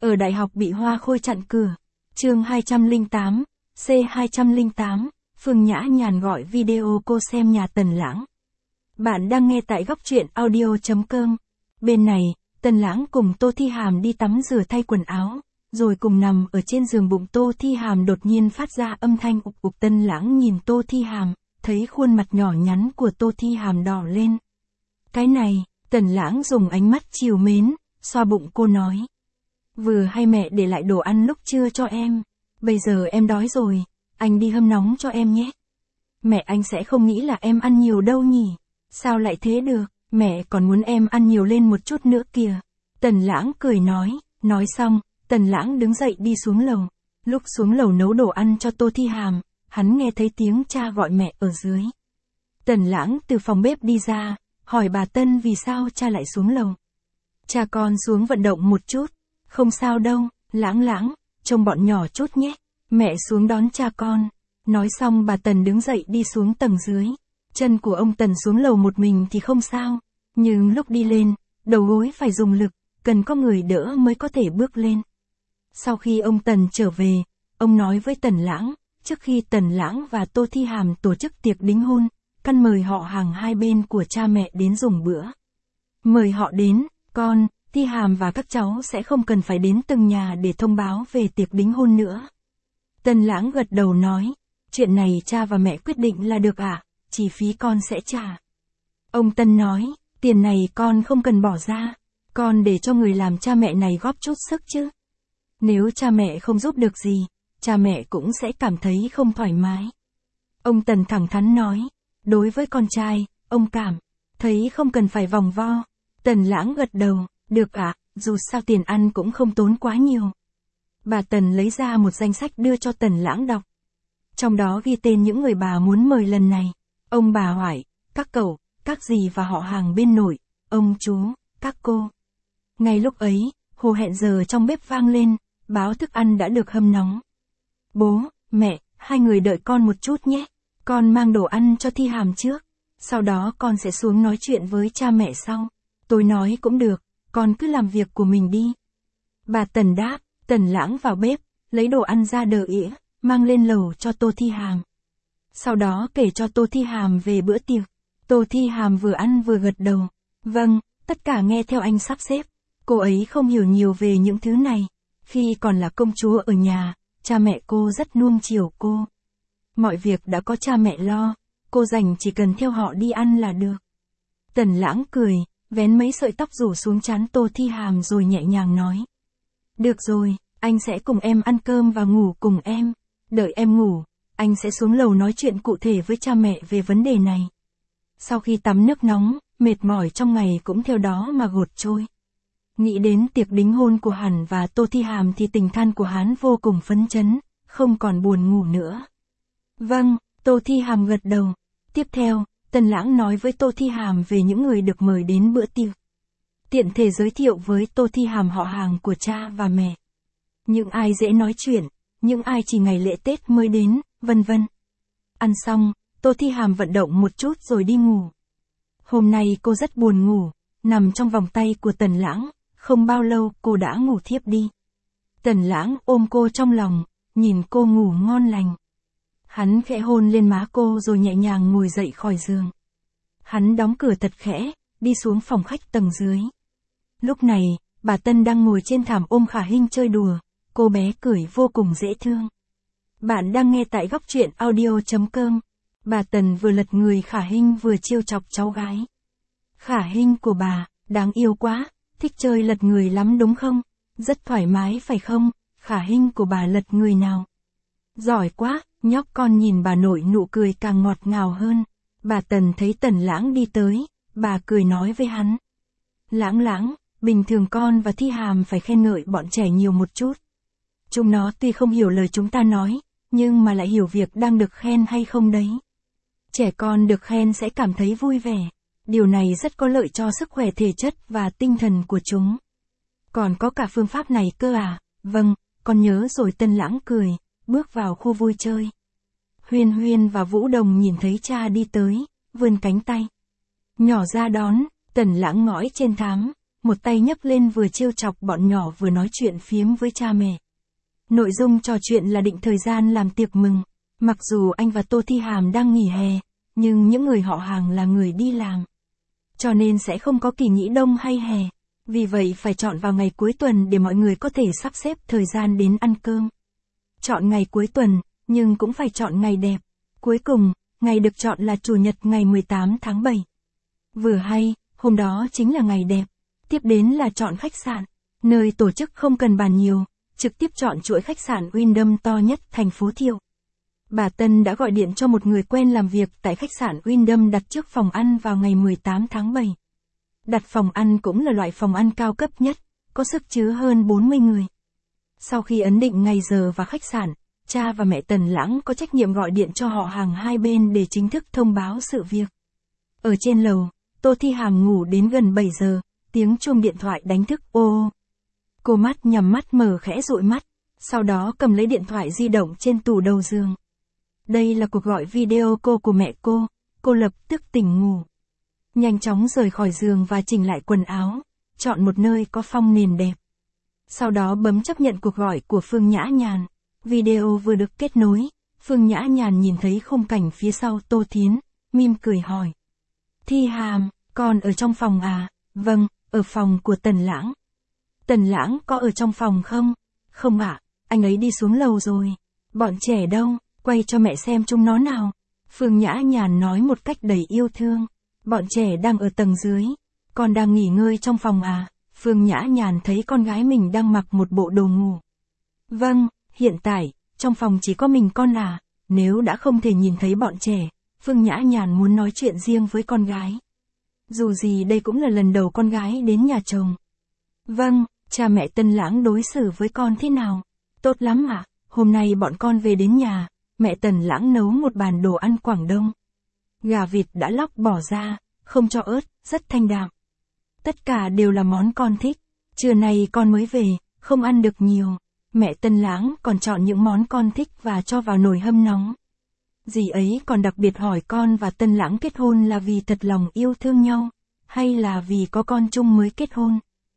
Ở đại học bị Hoa Khôi chặn cửa. Chương 208, C208, Phương Nhã Nhàn gọi video cô xem nhà Tần Lãng. Bạn đang nghe tại góc truyện audio.com. Bên này, Tần Lãng cùng Tô Thi Hàm đi tắm rửa thay quần áo, rồi cùng nằm ở trên giường bụng Tô Thi Hàm đột nhiên phát ra âm thanh ục ục. Tần Lãng nhìn Tô Thi Hàm, thấy khuôn mặt nhỏ nhắn của Tô Thi Hàm đỏ lên. Cái này, Tần Lãng dùng ánh mắt trìu mến, xoa bụng cô nói. Vừa hay mẹ để lại đồ ăn lúc trưa cho em, bây giờ em đói rồi, anh đi hâm nóng cho em nhé. Mẹ anh sẽ không nghĩ là em ăn nhiều đâu nhỉ, sao lại thế được, mẹ còn muốn em ăn nhiều lên một chút nữa kìa. Tần Lãng cười nói xong, Tần Lãng đứng dậy đi xuống lầu. Lúc xuống lầu nấu đồ ăn cho Tô Thi Hàm, hắn nghe thấy tiếng cha gọi mẹ ở dưới. Tần Lãng từ phòng bếp đi ra, hỏi bà Tân vì sao cha lại xuống lầu. Cha con xuống vận động một chút. Không sao đâu, Lãng, trông bọn nhỏ chút nhé, mẹ xuống đón cha con. Nói xong bà Tần đứng dậy đi xuống tầng dưới. Chân của ông Tần xuống lầu một mình thì không sao, nhưng lúc đi lên, đầu gối phải dùng lực, cần có người đỡ mới có thể bước lên. Sau khi ông Tần trở về, ông nói với Tần Lãng, trước khi Tần Lãng và Tô Thi Hàm tổ chức tiệc đính hôn, căn mời họ hàng hai bên của cha mẹ đến dùng bữa. Mời họ đến, con, Thi Hàm và các cháu sẽ không cần phải đến từng nhà để thông báo về tiệc đính hôn nữa. Tần Lãng gật đầu nói, chuyện này cha và mẹ quyết định là được ạ, chi phí con sẽ trả. Ông Tân nói, tiền này con không cần bỏ ra, con để cho người làm cha mẹ này góp chút sức chứ. Nếu cha mẹ không giúp được gì, cha mẹ cũng sẽ cảm thấy không thoải mái. Ông Tần thẳng thắn nói, đối với con trai, ông cảm thấy không cần phải vòng vo. Tần Lãng gật đầu. Được ạ, dù sao tiền ăn cũng không tốn quá nhiều. Bà Tần lấy ra một danh sách đưa cho Tần Lãng đọc. Trong đó ghi tên những người bà muốn mời lần này. Ông bà hỏi, các cậu, các dì và họ hàng bên nội, ông chú, các cô. Ngay lúc ấy, hồ hẹn giờ trong bếp vang lên, báo thức ăn đã được hâm nóng. Bố, mẹ, hai người đợi con một chút nhé. Con mang đồ ăn cho Thi Hàm trước. Sau đó con sẽ xuống nói chuyện với cha mẹ sau. Tôi nói cũng được. Con cứ làm việc của mình đi. Bà Tần đáp, Tần Lãng vào bếp, lấy đồ ăn ra đờ ỉa, mang lên lầu cho Tô Thi Hàm. Sau đó kể cho Tô Thi Hàm về bữa tiệc. Tô Thi Hàm vừa ăn vừa gật đầu. Vâng, tất cả nghe theo anh sắp xếp. Cô ấy không hiểu nhiều về những thứ này. Khi còn là công chúa ở nhà, cha mẹ cô rất nuông chiều cô. Mọi việc đã có cha mẹ lo, cô rảnh chỉ cần theo họ đi ăn là được. Tần Lãng cười. Vén mấy sợi tóc rủ xuống trán Tô Thi Hàm rồi nhẹ nhàng nói. Được rồi, anh sẽ cùng em ăn cơm và ngủ cùng em. Đợi em ngủ, anh sẽ xuống lầu nói chuyện cụ thể với cha mẹ về vấn đề này. Sau khi tắm nước nóng, mệt mỏi trong ngày cũng theo đó mà gột trôi. Nghĩ đến tiệc đính hôn của hắn và Tô Thi Hàm thì tình than của hắn vô cùng phấn chấn, không còn buồn ngủ nữa. Vâng, Tô Thi Hàm gật đầu. Tiếp theo, Tần Lãng nói với Tô Thi Hàm về những người được mời đến bữa tiệc. Tiện thể giới thiệu với Tô Thi Hàm họ hàng của cha và mẹ. Những ai dễ nói chuyện, những ai chỉ ngày lễ Tết mới đến, vân vân. Ăn xong, Tô Thi Hàm vận động một chút rồi đi ngủ. Hôm nay cô rất buồn ngủ, nằm trong vòng tay của Tần Lãng, không bao lâu cô đã ngủ thiếp đi. Tần Lãng ôm cô trong lòng, nhìn cô ngủ ngon lành. Hắn khẽ hôn lên má cô rồi nhẹ nhàng ngồi dậy khỏi giường. Hắn đóng cửa thật khẽ, đi xuống phòng khách tầng dưới. Lúc này, bà Tân đang ngồi trên thảm ôm Khả Hinh chơi đùa, cô bé cười vô cùng dễ thương. Bạn đang nghe tại góc truyện audio.com. Bà Tần vừa lật người Khả Hinh vừa trêu chọc cháu gái. Khả Hinh của bà, đáng yêu quá, thích chơi lật người lắm đúng không? Rất thoải mái phải không? Khả Hinh của bà lật người nào? Giỏi quá, nhóc con nhìn bà nội nụ cười càng ngọt ngào hơn. Bà Tần thấy Tần Lãng đi tới, bà cười nói với hắn. Lãng, bình thường con và Thi Hàm phải khen ngợi bọn trẻ nhiều một chút. Chúng nó tuy không hiểu lời chúng ta nói, nhưng mà lại hiểu việc đang được khen hay không đấy. Trẻ con được khen sẽ cảm thấy vui vẻ. Điều này rất có lợi cho sức khỏe thể chất và tinh thần của chúng. Còn có cả phương pháp này cơ à? Vâng, con nhớ rồi. Tần Lãng cười, bước vào khu vui chơi. Huyên Huyên và Vũ Đồng nhìn thấy cha đi tới, vươn cánh tay nhỏ ra đón. Tần Lãng ngõi trên thám, một tay nhấc lên vừa trêu chọc bọn nhỏ vừa nói chuyện phiếm với cha mẹ. Nội dung trò chuyện là định thời gian làm tiệc mừng, mặc dù anh và Tô Thi Hàm đang nghỉ hè, nhưng những người họ hàng là người đi làm. Cho nên sẽ không có kỳ nghỉ đông hay hè, vì vậy phải chọn vào ngày cuối tuần để mọi người có thể sắp xếp thời gian đến ăn cơm. Chọn ngày cuối tuần, nhưng cũng phải chọn ngày đẹp. Cuối cùng, ngày được chọn là Chủ nhật ngày 18 tháng 7. Vừa hay, hôm đó chính là ngày đẹp. Tiếp đến là chọn khách sạn, nơi tổ chức không cần bàn nhiều, trực tiếp chọn chuỗi khách sạn Wyndham to nhất thành phố Thiệu. Bà Tân đã gọi điện cho một người quen làm việc tại khách sạn Wyndham đặt trước phòng ăn vào ngày 18 tháng 7. Đặt phòng ăn cũng là loại phòng ăn cao cấp nhất, có sức chứa hơn 40 người. Sau khi ấn định ngày giờ và khách sạn, cha và mẹ Tần Lãng có trách nhiệm gọi điện cho họ hàng hai bên để chính thức thông báo sự việc. Ở trên lầu, Tô Thi Hàm ngủ đến gần 7 giờ, tiếng chuông điện thoại đánh thức ô. Cô nhắm mắt mở khẽ dụi mắt, sau đó cầm lấy điện thoại di động trên tủ đầu giường. Đây là cuộc gọi video call của mẹ cô lập tức tỉnh ngủ. Nhanh chóng rời khỏi giường và chỉnh lại quần áo, chọn một nơi có phông nền đẹp. Sau đó bấm chấp nhận cuộc gọi của Phương Nhã Nhàn. Video vừa được kết nối, Phương Nhã Nhàn nhìn thấy khung cảnh phía sau Tô Thiến, mỉm cười hỏi. Thi Hàm, con ở trong phòng à? Vâng, ở phòng của Tần Lãng. Tần Lãng có ở trong phòng không? Không ạ, anh ấy đi xuống lầu rồi. Bọn trẻ đâu? Quay cho mẹ xem chúng nó nào. Phương Nhã Nhàn nói một cách đầy yêu thương. Bọn trẻ đang ở tầng dưới. Con đang nghỉ ngơi trong phòng à? Phương Nhã Nhàn thấy con gái mình đang mặc một bộ đồ ngủ. Vâng, hiện tại, trong phòng chỉ có mình con à. Nếu đã không thể nhìn thấy bọn trẻ, Phương Nhã Nhàn muốn nói chuyện riêng với con gái. Dù gì đây cũng là lần đầu con gái đến nhà chồng. Vâng, cha mẹ Tân Lãng đối xử với con thế nào? Tốt lắm ạ, hôm nay bọn con về đến nhà, mẹ Tần Lãng nấu một bàn đồ ăn Quảng Đông. Gà vịt đã lóc bỏ ra, không cho ớt, rất thanh đạm. Tất cả đều là món con thích. Trưa nay con mới về, không ăn được nhiều. Mẹ Tân Lãng còn chọn những món con thích và cho vào nồi hâm nóng. Dì ấy còn đặc biệt hỏi con và Tân Lãng kết hôn là vì thật lòng yêu thương nhau, hay là vì có con chung mới kết hôn.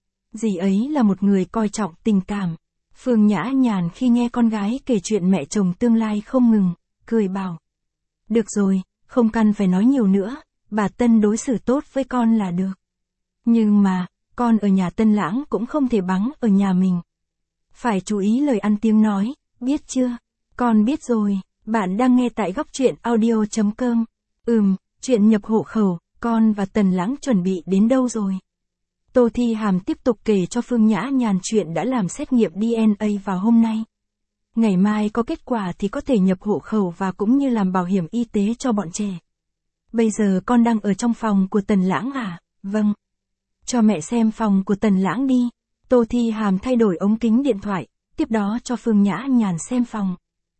Dì ấy là một người coi trọng tình cảm. Phương Nhã Nhàn khi nghe con gái kể chuyện mẹ chồng tương lai không ngừng, cười bảo. Được rồi, không cần phải nói nhiều nữa, bà Tân đối xử tốt với con là được. Nhưng mà, con ở nhà Tân Lãng cũng không thể bằng ở nhà mình. Phải chú ý lời ăn tiếng nói, biết chưa? Con biết rồi, bạn đang nghe tại góc truyện audio.com. Chuyện nhập hộ khẩu, con và Tần Lãng chuẩn bị đến đâu rồi? Tô Thi Hàm tiếp tục kể cho Phương Nhã Nhàn chuyện đã làm xét nghiệm DNA vào hôm nay. Ngày mai có kết quả thì có thể nhập hộ khẩu và cũng như làm bảo hiểm y tế cho bọn trẻ. Bây giờ con đang ở trong phòng của Tần Lãng à? Vâng. Cho mẹ xem phòng của Tần Lãng đi. Tô Thi Hàm thay đổi ống kính điện thoại, tiếp đó cho Phương Nhã Nhàn xem phòng.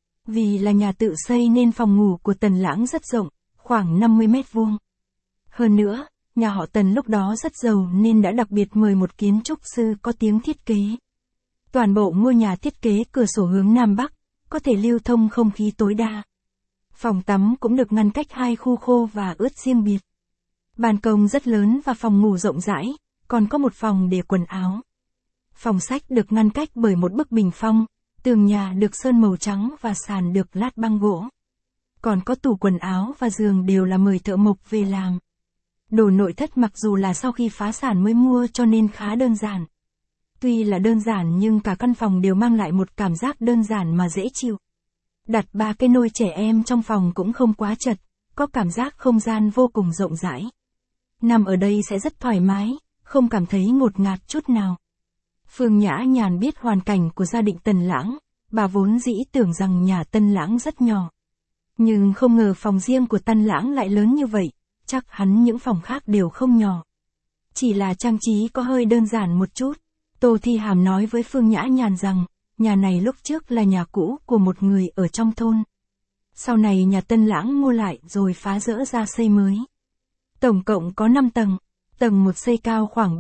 Vì là nhà tự xây nên phòng ngủ của Tần Lãng rất rộng, khoảng 50 mét vuông. Hơn nữa, nhà họ Tần lúc đó rất giàu nên đã đặc biệt mời một kiến trúc sư có tiếng thiết kế. Toàn bộ ngôi nhà thiết kế cửa sổ hướng Nam Bắc, có thể lưu thông không khí tối đa. Phòng tắm cũng được ngăn cách hai khu khô và ướt riêng biệt. Ban công rất lớn và phòng ngủ rộng rãi, còn có một phòng để quần áo. Phòng sách được ngăn cách bởi một bức bình phong, tường nhà được sơn màu trắng và sàn được lát băng gỗ. Còn có tủ quần áo và giường đều là mời thợ mộc về làm. Đồ nội thất mặc dù là sau khi phá sản mới mua cho nên khá đơn giản. Tuy là đơn giản nhưng cả căn phòng đều mang lại một cảm giác đơn giản mà dễ chịu. Đặt 3 cái nôi trẻ em trong phòng cũng không quá chật, có cảm giác không gian vô cùng rộng rãi. Nằm ở đây sẽ rất thoải mái, không cảm thấy ngột ngạt chút nào. Phương Nhã Nhàn biết hoàn cảnh của gia đình Tần Lãng, bà vốn dĩ tưởng rằng nhà Tân Lãng rất nhỏ. Nhưng không ngờ phòng riêng của Tân Lãng lại lớn như vậy, chắc hẳn những phòng khác đều không nhỏ. Chỉ là trang trí có hơi đơn giản một chút. Tô Thi Hàm nói với Phương Nhã Nhàn rằng, nhà này lúc trước là nhà cũ của một người ở trong thôn. Sau này nhà Tân Lãng mua lại rồi phá rỡ ra xây mới. Tổng cộng có 5 tầng, tầng 1 xây cao khoảng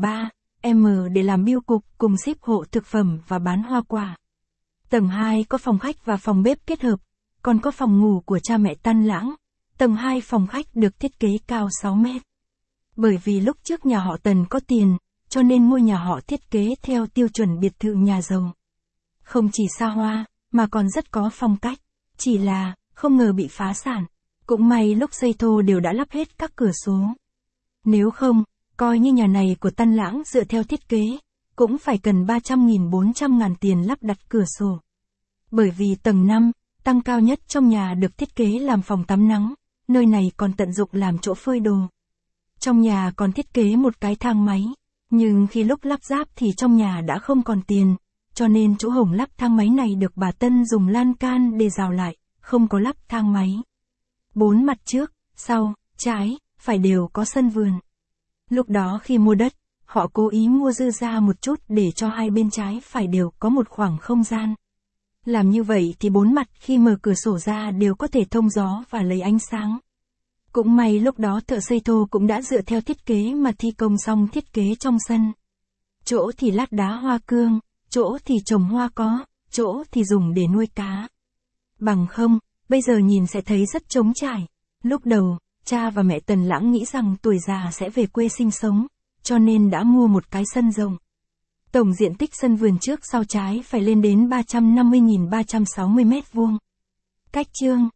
3m để làm bưu cục cùng ship hộ thực phẩm và bán hoa quả. Tầng 2 có phòng khách và phòng bếp kết hợp, còn có phòng ngủ của cha mẹ Tân Lãng. Tầng 2 phòng khách được thiết kế cao 6 mét. Bởi vì lúc trước nhà họ Tần có tiền, cho nên ngôi nhà họ thiết kế theo tiêu chuẩn biệt thự nhà giàu. Không chỉ xa hoa, mà còn rất có phong cách. Chỉ là, không ngờ bị phá sản. Cũng may lúc xây thô đều đã lắp hết các cửa sổ. Nếu không, coi như nhà này của Tân Lãng dựa theo thiết kế, cũng phải cần 300.000-400.000 tiền lắp đặt cửa sổ. Bởi vì tầng 5, tăng cao nhất trong nhà được thiết kế làm phòng tắm nắng, nơi này còn tận dụng làm chỗ phơi đồ. Trong nhà còn thiết kế một cái thang máy, nhưng khi lúc lắp ráp thì trong nhà đã không còn tiền, cho nên chỗ hổng lắp thang máy này được bà Tân dùng lan can để rào lại, không có lắp thang máy. 4 mặt trước, sau, trái, phải đều có sân vườn. Lúc đó khi mua đất, họ cố ý mua dư ra một chút để cho hai bên trái phải đều có một khoảng không gian. Làm như vậy thì 4 mặt khi mở cửa sổ ra đều có thể thông gió và lấy ánh sáng. Cũng may lúc đó thợ xây thô cũng đã dựa theo thiết kế mà thi công xong thiết kế trong sân. Chỗ thì lát đá hoa cương, chỗ thì trồng hoa có, chỗ thì dùng để nuôi cá. Bằng không, bây giờ nhìn sẽ thấy rất trống trải. Lúc đầu, cha và mẹ Tần Lãng nghĩ rằng tuổi già sẽ về quê sinh sống, cho nên đã mua một cái sân rộng. Tổng diện tích sân vườn trước sau trái phải lên đến 350.360 mét vuông. Cách chương